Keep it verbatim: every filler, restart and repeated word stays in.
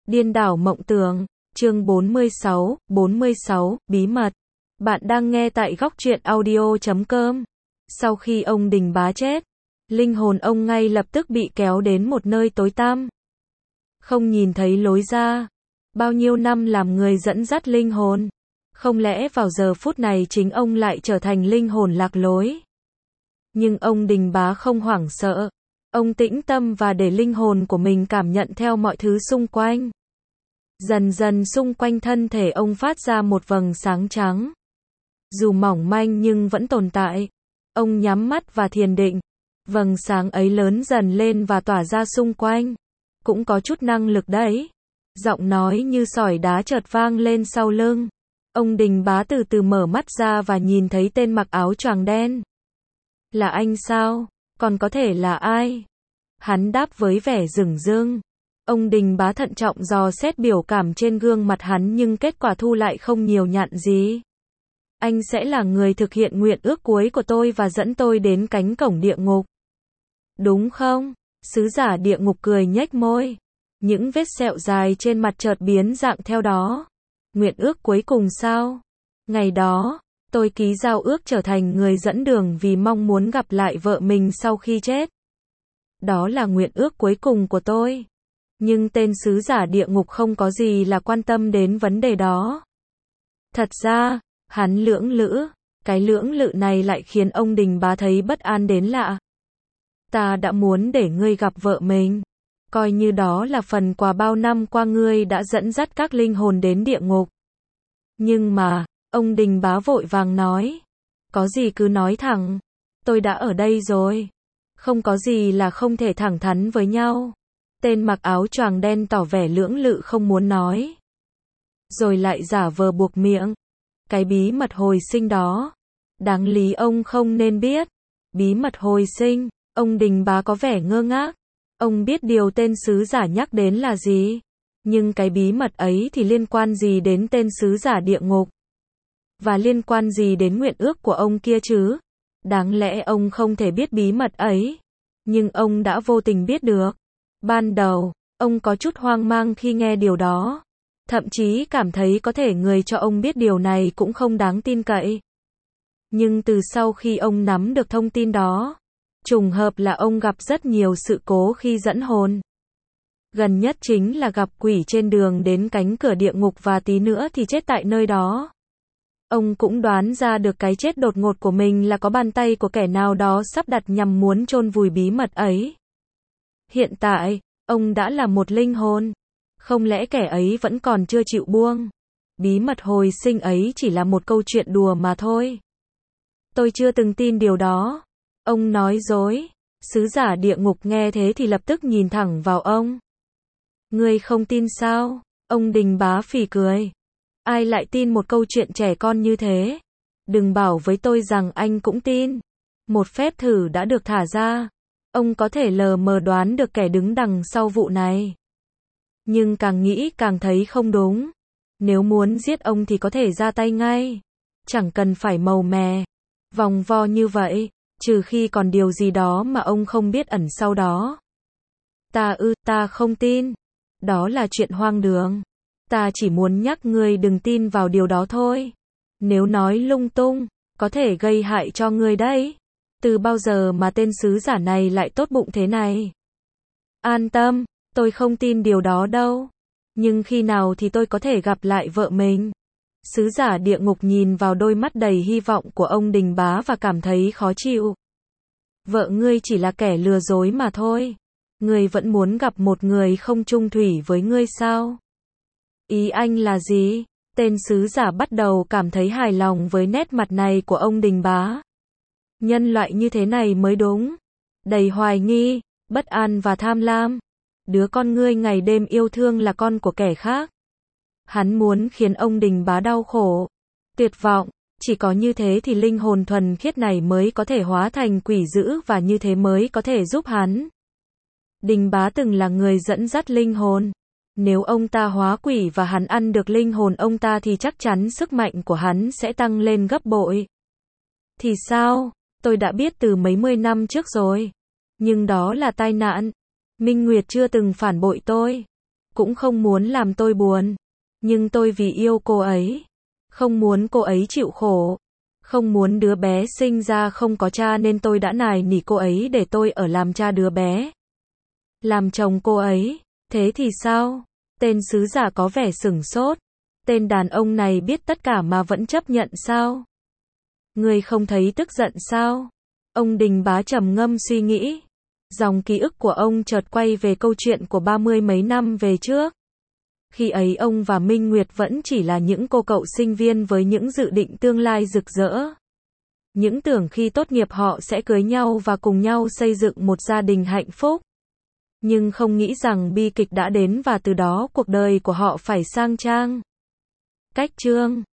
Điên đảo mộng tưởng, chương bốn mươi sáu, bốn mươi sáu, bí mật. Bạn đang nghe tại góc truyện audio chấm com. Sau khi ông Đình Bá chết, linh hồn ông ngay lập tức bị kéo đến một nơi tối tăm. Không nhìn thấy lối ra. Bao nhiêu năm làm người dẫn dắt linh hồn. Không lẽ vào giờ phút này chính ông lại trở thành linh hồn lạc lối? Nhưng ông Đình Bá không hoảng sợ. Ông tĩnh tâm và để linh hồn của mình cảm nhận theo mọi thứ xung quanh. Dần dần xung quanh thân thể ông phát ra một vầng sáng trắng. Dù mỏng manh nhưng vẫn tồn tại. Ông nhắm mắt và thiền định. Vầng sáng ấy lớn dần lên và tỏa ra xung quanh. Cũng có chút năng lực đấy. Giọng nói như sỏi đá chợt vang lên sau lưng. Ông Đình Bá từ từ mở mắt ra và nhìn thấy tên mặc áo choàng đen. Là anh sao? Còn có thể là ai? Hắn đáp với vẻ dửng dưng. Ông Đình Bá thận trọng dò xét biểu cảm trên gương mặt hắn nhưng kết quả thu lại không nhiều nhặn gì. Anh sẽ là người thực hiện nguyện ước cuối của tôi và dẫn tôi đến cánh cổng địa ngục. Đúng không? Sứ giả địa ngục cười nhếch môi. Những vết sẹo dài trên mặt chợt biến dạng theo đó. Nguyện ước cuối cùng sao? Ngày đó, tôi ký giao ước trở thành người dẫn đường vì mong muốn gặp lại vợ mình sau khi chết. Đó là nguyện ước cuối cùng của tôi. Nhưng tên sứ giả địa ngục không có gì là quan tâm đến vấn đề đó. Thật ra, hắn lưỡng lự. Cái lưỡng lự này lại khiến ông Đình Bá thấy bất an đến lạ. Ta đã muốn để ngươi gặp vợ mình. Coi như đó là phần quà bao năm qua ngươi đã dẫn dắt các linh hồn đến địa ngục. Nhưng mà, ông Đình Bá vội vàng nói. Có gì cứ nói thẳng. Tôi đã ở đây rồi. Không có gì là không thể thẳng thắn với nhau. Tên mặc áo choàng đen tỏ vẻ lưỡng lự không muốn nói. Rồi lại giả vờ buộc miệng. Cái bí mật hồi sinh đó. Đáng lý ông không nên biết. Bí mật hồi sinh. Ông Đình Bá có vẻ ngơ ngác. Ông biết điều tên sứ giả nhắc đến là gì. Nhưng cái bí mật ấy thì liên quan gì đến tên sứ giả địa ngục? Và liên quan gì đến nguyện ước của ông kia chứ? Đáng lẽ ông không thể biết bí mật ấy. Nhưng ông đã vô tình biết được. Ban đầu, ông có chút hoang mang khi nghe điều đó. Thậm chí cảm thấy có thể người cho ông biết điều này cũng không đáng tin cậy. Nhưng từ sau khi ông nắm được thông tin đó, trùng hợp là ông gặp rất nhiều sự cố khi dẫn hồn. Gần nhất chính là gặp quỷ trên đường đến cánh cửa địa ngục và tí nữa thì chết tại nơi đó. Ông cũng đoán ra được cái chết đột ngột của mình là có bàn tay của kẻ nào đó sắp đặt nhằm muốn chôn vùi bí mật ấy. Hiện tại, ông đã là một linh hồn. Không lẽ kẻ ấy vẫn còn chưa chịu buông? Bí mật hồi sinh ấy chỉ là một câu chuyện đùa mà thôi. Tôi chưa từng tin điều đó. Ông nói dối. Sứ giả địa ngục nghe thế thì lập tức nhìn thẳng vào ông. Ngươi không tin sao? Ông Đình Bá phì cười. Ai lại tin một câu chuyện trẻ con như thế? Đừng bảo với tôi rằng anh cũng tin. Một phép thử đã được thả ra. Ông có thể lờ mờ đoán được kẻ đứng đằng sau vụ này. Nhưng càng nghĩ càng thấy không đúng. Nếu muốn giết ông thì có thể ra tay ngay. Chẳng cần phải màu mè, vòng vo như vậy, trừ khi còn điều gì đó mà ông không biết ẩn sau đó. Ta ư, ta không tin. Đó là chuyện hoang đường. Ta chỉ muốn nhắc ngươi đừng tin vào điều đó thôi. Nếu nói lung tung, có thể gây hại cho ngươi đấy. Từ bao giờ mà tên sứ giả này lại tốt bụng thế này? An tâm, tôi không tin điều đó đâu. Nhưng khi nào thì tôi có thể gặp lại vợ mình? Sứ giả địa ngục nhìn vào đôi mắt đầy hy vọng của ông Đình Bá và cảm thấy khó chịu. Vợ ngươi chỉ là kẻ lừa dối mà thôi. Ngươi vẫn muốn gặp một người không chung thủy với ngươi sao? Ý anh là gì? Tên sứ giả bắt đầu cảm thấy hài lòng với nét mặt này của ông Đình Bá. Nhân loại như thế này mới đúng. Đầy hoài nghi, bất an và tham lam. Đứa con ngươi ngày đêm yêu thương là con của kẻ khác. Hắn muốn khiến ông Đình Bá đau khổ, tuyệt vọng. Chỉ có như thế thì linh hồn thuần khiết này mới có thể hóa thành quỷ dữ và như thế mới có thể giúp hắn. Đình Bá từng là người dẫn dắt linh hồn. Nếu ông ta hóa quỷ và hắn ăn được linh hồn ông ta thì chắc chắn sức mạnh của hắn sẽ tăng lên gấp bội. Thì sao? Tôi đã biết từ mấy mươi năm trước rồi. Nhưng đó là tai nạn. Minh Nguyệt chưa từng phản bội tôi. cũng không muốn làm tôi buồn. Nhưng tôi vì yêu cô ấy, không muốn cô ấy chịu khổ, không muốn đứa bé sinh ra không có cha nên tôi đã nài nỉ cô ấy để tôi ở làm cha đứa bé. Làm chồng cô ấy, thế thì sao? Tên sứ giả có vẻ sửng sốt. Tên đàn ông này biết tất cả mà vẫn chấp nhận sao? Ngươi không thấy tức giận sao? Ông Đình Bá trầm ngâm suy nghĩ. Dòng ký ức của ông chợt quay về câu chuyện của ba mươi mấy năm về trước. Khi ấy ông và Minh Nguyệt vẫn chỉ là những cô cậu sinh viên với những dự định tương lai rực rỡ. Những tưởng khi tốt nghiệp họ sẽ cưới nhau và cùng nhau xây dựng một gia đình hạnh phúc. Nhưng không nghĩ rằng bi kịch đã đến và từ đó cuộc đời của họ phải sang trang. Cách chương